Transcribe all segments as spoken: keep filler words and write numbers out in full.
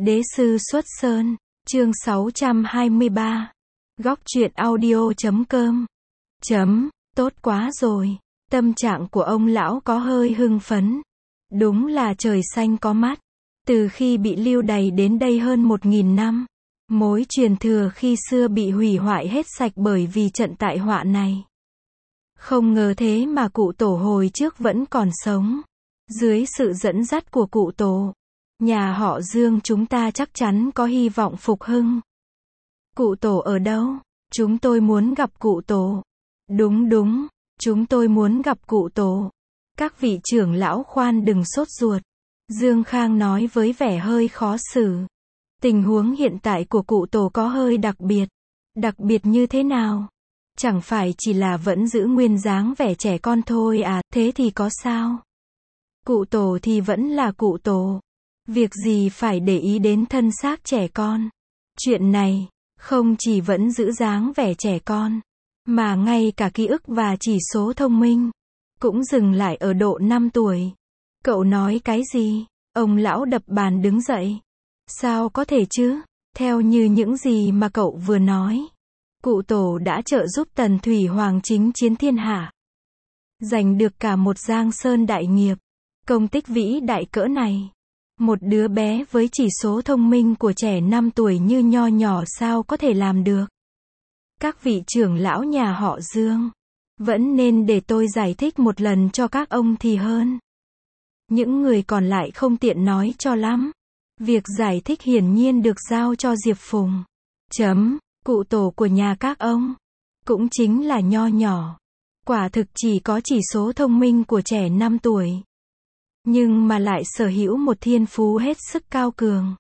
Đế sư xuất sơn, chương sáu trăm hai mươi ba. Góc truyện audio chấm com. Chấm, tốt quá rồi. Tâm trạng của ông lão có hơi hưng phấn. Đúng là trời xanh có mắt. Từ khi bị lưu đày đến đây hơn một nghìn năm, mối truyền thừa khi xưa bị hủy hoại hết sạch bởi vì trận tại họa này. Không ngờ thế mà cụ tổ hồi trước vẫn còn sống. Dưới sự dẫn dắt của cụ tổ, nhà họ Dương chúng ta chắc chắn có hy vọng phục hưng. Cụ tổ ở đâu? Chúng tôi muốn gặp cụ tổ. Đúng đúng, chúng tôi muốn gặp cụ tổ. Các vị trưởng lão khoan đừng sốt ruột. Dương Khang nói với vẻ hơi khó xử. Tình huống hiện tại của cụ tổ có hơi đặc biệt. Đặc biệt như thế nào? Chẳng phải chỉ là vẫn giữ nguyên dáng vẻ trẻ con thôi à, thế thì có sao? Cụ tổ thì vẫn là cụ tổ. Việc gì phải để ý đến thân xác trẻ con. Chuyện này, không chỉ vẫn giữ dáng vẻ trẻ con, mà ngay cả ký ức và chỉ số thông minh, cũng dừng lại ở độ năm tuổi. Cậu nói cái gì? Ông lão đập bàn đứng dậy. Sao có thể chứ? Theo như những gì mà cậu vừa nói, cụ tổ đã trợ giúp Tần Thủy Hoàng chính chiến thiên hạ, giành được cả một Giang Sơn đại nghiệp. Công tích vĩ đại cỡ này, một đứa bé với chỉ số thông minh của trẻ năm tuổi như nho nhỏ sao có thể làm được? Các vị trưởng lão nhà họ Dương, vẫn nên để tôi giải thích một lần cho các ông thì hơn. Những người còn lại không tiện nói cho lắm. Việc giải thích hiển nhiên được giao cho Diệp Phùng. Chấm, cụ tổ của nhà các ông, cũng chính là nho nhỏ. Quả thực chỉ có chỉ số thông minh của trẻ năm tuổi. Nhưng mà lại sở hữu một thiên phú hết sức cao cường.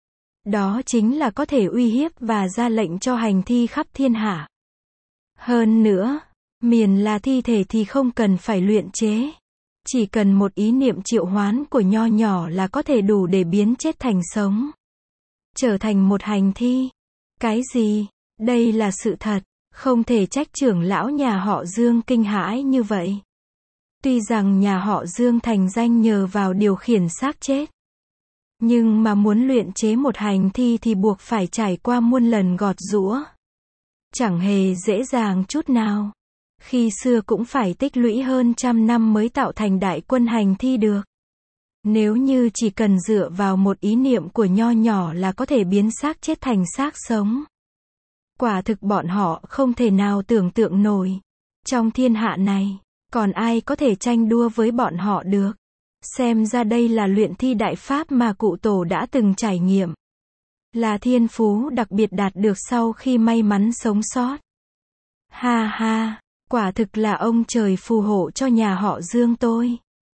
Đó chính là có thể uy hiếp và ra lệnh cho hành thi khắp thiên hạ. Hơn nữa, miền là thi thể thì không cần phải luyện chế. Chỉ cần một ý niệm triệu hoán của nho nhỏ là có thể đủ để biến chết thành sống. Trở thành một hành thi. Cái gì? Đây là sự thật. Không thể trách trưởng lão nhà họ Dương kinh hãi như vậy. Tuy rằng nhà họ Dương thành danh nhờ vào điều khiển xác chết, nhưng mà muốn luyện chế một hành thi thì buộc phải trải qua muôn lần gọt giũa. Chẳng hề dễ dàng chút nào. Khi xưa cũng phải tích lũy hơn trăm năm mới tạo thành đại quân hành thi được. Nếu như chỉ cần dựa vào một ý niệm của nho nhỏ là có thể biến xác chết thành xác sống, quả thực bọn họ không thể nào tưởng tượng nổi. Trong thiên hạ này, còn ai có thể tranh đua với bọn họ được? Xem ra đây là luyện thi đại pháp mà cụ tổ đã từng trải nghiệm. Là thiên phú đặc biệt đạt được sau khi may mắn sống sót. Ha ha, quả thực là ông trời phù hộ cho nhà họ Dương tôi.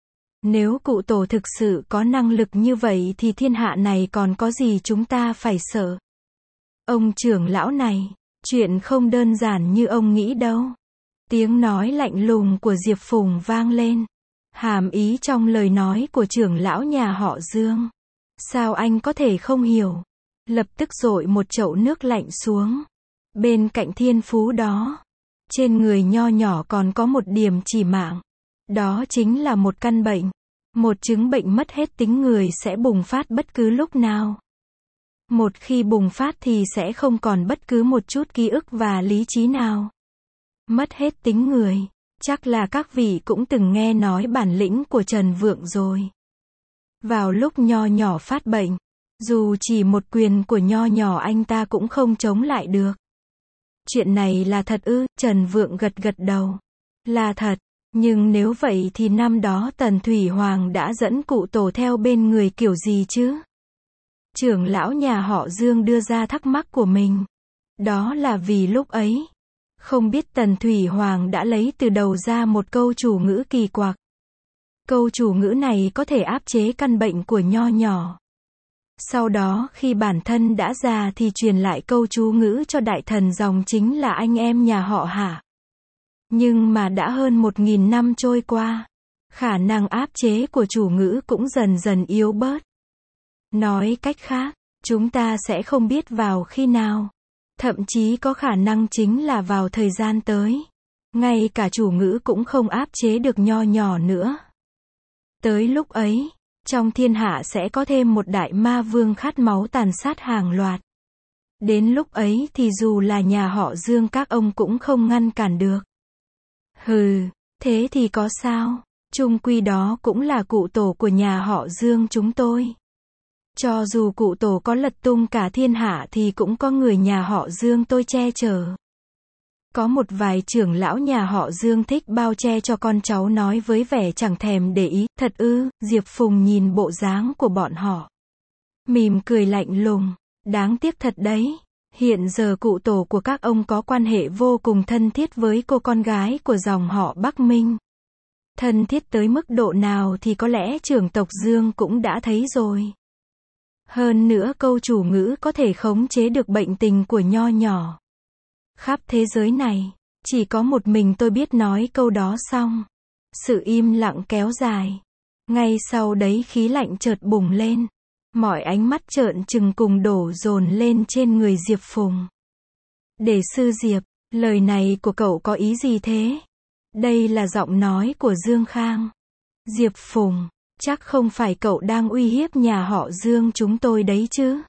Nếu cụ tổ thực sự có năng lực như vậy thì thiên hạ này còn có gì chúng ta phải sợ. Ông trưởng lão này, chuyện không đơn giản như ông nghĩ đâu. Tiếng nói lạnh lùng của Diệp Phùng vang lên. Hàm ý trong lời nói của trưởng lão nhà họ Dương. Sao anh có thể không hiểu? Lập tức dội một chậu nước lạnh xuống. Bên cạnh thiên phú đó, trên người nho nhỏ còn có một điểm chỉ mạng. Đó chính là một căn bệnh. Một chứng bệnh mất hết tính người sẽ bùng phát bất cứ lúc nào. Một khi bùng phát thì sẽ không còn bất cứ một chút ký ức và lý trí nào. Mất hết tính người. Chắc là các vị cũng từng nghe nói bản lĩnh của Trần Vượng rồi. Vào lúc nho nhỏ phát bệnh, dù chỉ một quyền của nho nhỏ anh ta cũng không chống lại được. Chuyện này là thật ư? Trần Vượng gật gật đầu. Là thật, nhưng nếu vậy thì năm đó Tần Thủy Hoàng đã dẫn cụ tổ theo bên người kiểu gì chứ? Trưởng lão nhà họ Dương đưa ra thắc mắc của mình. Đó là vì lúc ấy, không biết Tần Thủy Hoàng đã lấy từ đầu ra một câu chủ ngữ kỳ quặc. Câu chủ ngữ này có thể áp chế căn bệnh của nho nhỏ. Sau đó khi bản thân đã già thì truyền lại câu chú ngữ cho đại thần dòng chính là anh em nhà họ Hạ. Nhưng mà đã hơn một nghìn năm trôi qua, khả năng áp chế của chủ ngữ cũng dần dần yếu bớt. Nói cách khác, chúng ta sẽ không biết vào khi nào. Thậm chí có khả năng chính là vào thời gian tới. Ngay cả chủ ngữ cũng không áp chế được nho nhỏ nữa. Tới lúc ấy, trong thiên hạ sẽ có thêm một đại ma vương khát máu tàn sát hàng loạt. Đến lúc ấy thì dù là nhà họ Dương các ông cũng không ngăn cản được. Hừ, thế thì có sao? Chung quy đó cũng là cụ tổ của nhà họ Dương chúng tôi. Cho dù cụ tổ có lật tung cả thiên hạ thì cũng có người nhà họ Dương tôi che chở. Có một vài trưởng lão nhà họ Dương thích bao che cho con cháu nói với vẻ chẳng thèm để ý. Thật ư? Diệp Phùng nhìn bộ dáng của bọn họ, mỉm cười lạnh lùng. Đáng tiếc thật đấy. Hiện giờ cụ tổ của các ông có quan hệ vô cùng thân thiết với cô con gái của dòng họ Bắc Minh. Thân thiết tới mức độ nào thì có lẽ trưởng tộc Dương cũng đã thấy rồi. Hơn nữa câu chủ ngữ có thể khống chế được bệnh tình của nho nhỏ. Khắp thế giới này, chỉ có một mình tôi biết nói câu đó xong. Sự im lặng kéo dài. Ngay sau đấy khí lạnh chợt bùng lên. Mọi ánh mắt trợn trừng cùng đổ dồn lên trên người Diệp Phùng. Để sư Diệp, lời này của cậu có ý gì thế? Đây là giọng nói của Dương Khang. Diệp Phùng, chắc không phải cậu đang uy hiếp nhà họ Dương chúng tôi đấy chứ?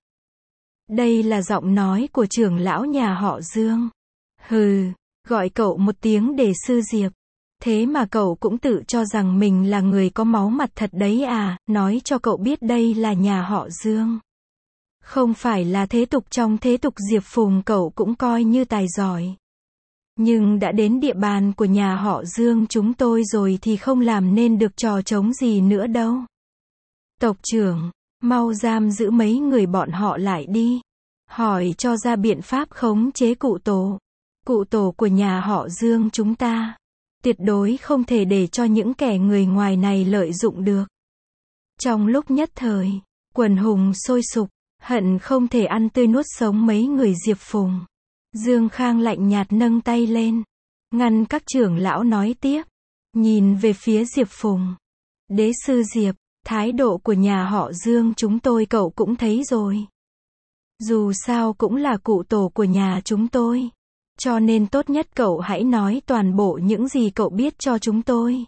Đây là giọng nói của trưởng lão nhà họ Dương. Hừ, gọi cậu một tiếng để sư Diệp. Thế mà cậu cũng tự cho rằng mình là người có máu mặt thật đấy à, nói cho cậu biết đây là nhà họ Dương. Không phải là thế tục trong thế tục Diệp Phùng cậu cũng coi như tài giỏi. Nhưng đã đến địa bàn của nhà họ Dương chúng tôi rồi thì không làm nên được trò trống gì nữa đâu. Tộc trưởng, mau giam giữ mấy người bọn họ lại đi. Hỏi cho ra biện pháp khống chế cụ tổ. Cụ tổ của nhà họ Dương chúng ta. Tuyệt đối không thể để cho những kẻ người ngoài này lợi dụng được. Trong lúc nhất thời, quần hùng sôi sục, hận không thể ăn tươi nuốt sống mấy người Diệp Phùng. Dương Khang lạnh nhạt nâng tay lên, ngăn các trưởng lão nói tiếp, nhìn về phía Diệp Phùng. Đế sư Diệp, thái độ của nhà họ Dương chúng tôi cậu cũng thấy rồi. Dù sao cũng là cụ tổ của nhà chúng tôi. Cho nên tốt nhất cậu hãy nói toàn bộ những gì cậu biết cho chúng tôi.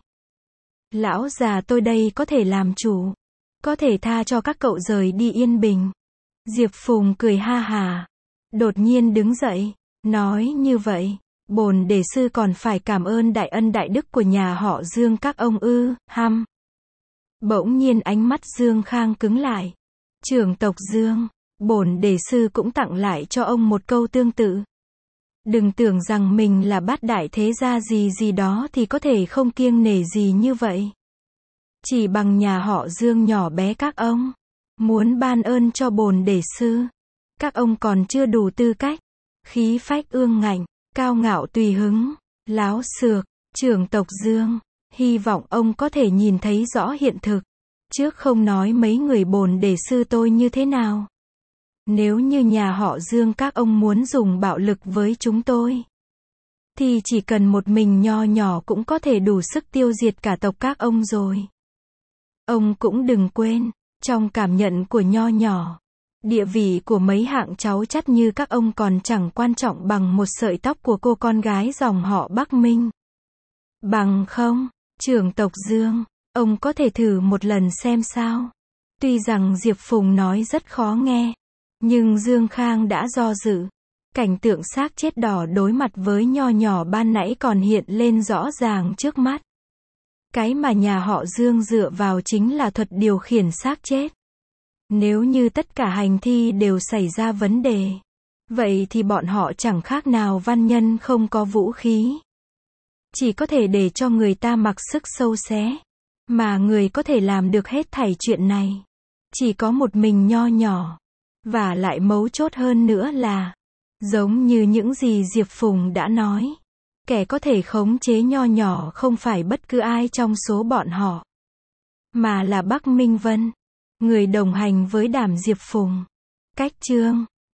Lão già tôi đây có thể làm chủ. Có thể tha cho các cậu rời đi yên bình. Diệp Phùng cười ha hà. Đột nhiên đứng dậy. Nói như vậy. Bổn đề sư còn phải cảm ơn đại ân đại đức của nhà họ Dương các ông ư, hăm. Bỗng nhiên ánh mắt Dương Khang cứng lại. Trưởng tộc Dương. Bổn đề sư cũng tặng lại cho ông một câu tương tự. Đừng tưởng rằng mình là bát đại thế gia gì gì đó thì có thể không kiêng nể gì như vậy. Chỉ bằng nhà họ Dương nhỏ bé các ông, muốn ban ơn cho bổn đề sư, các ông còn chưa đủ tư cách. Khí phách ương ngạnh, cao ngạo tùy hứng, láo xược, trưởng tộc Dương, hy vọng ông có thể nhìn thấy rõ hiện thực. Trước không nói mấy người bổn đề sư tôi như thế nào. Nếu như nhà họ Dương các ông muốn dùng bạo lực với chúng tôi, thì chỉ cần một mình nho nhỏ cũng có thể đủ sức tiêu diệt cả tộc các ông rồi. Ông cũng đừng quên, trong cảm nhận của nho nhỏ, địa vị của mấy hạng cháu chắt như các ông còn chẳng quan trọng bằng một sợi tóc của cô con gái dòng họ Bắc Minh. Bằng không, trưởng tộc Dương, ông có thể thử một lần xem sao. Tuy rằng Diệp Phùng nói rất khó nghe, nhưng Dương Khang đã do dự. Cảnh tượng xác chết đỏ đối mặt với nho nhỏ ban nãy còn hiện lên rõ ràng trước mắt. Cái mà nhà họ Dương dựa vào chính là thuật điều khiển xác chết. Nếu như tất cả hành thi đều xảy ra vấn đề, vậy thì bọn họ chẳng khác nào văn nhân không có vũ khí. Chỉ có thể để cho người ta mặc sức sâu xé. Mà người có thể làm được hết thảy chuyện này, chỉ có một mình nho nhỏ. Và lại mấu chốt hơn nữa là, giống như những gì Diệp Phùng đã nói, kẻ có thể khống chế nho nhỏ không phải bất cứ ai trong số bọn họ, mà là Bắc Minh Vân, người đồng hành với Đàm Diệp Phùng. Cách chương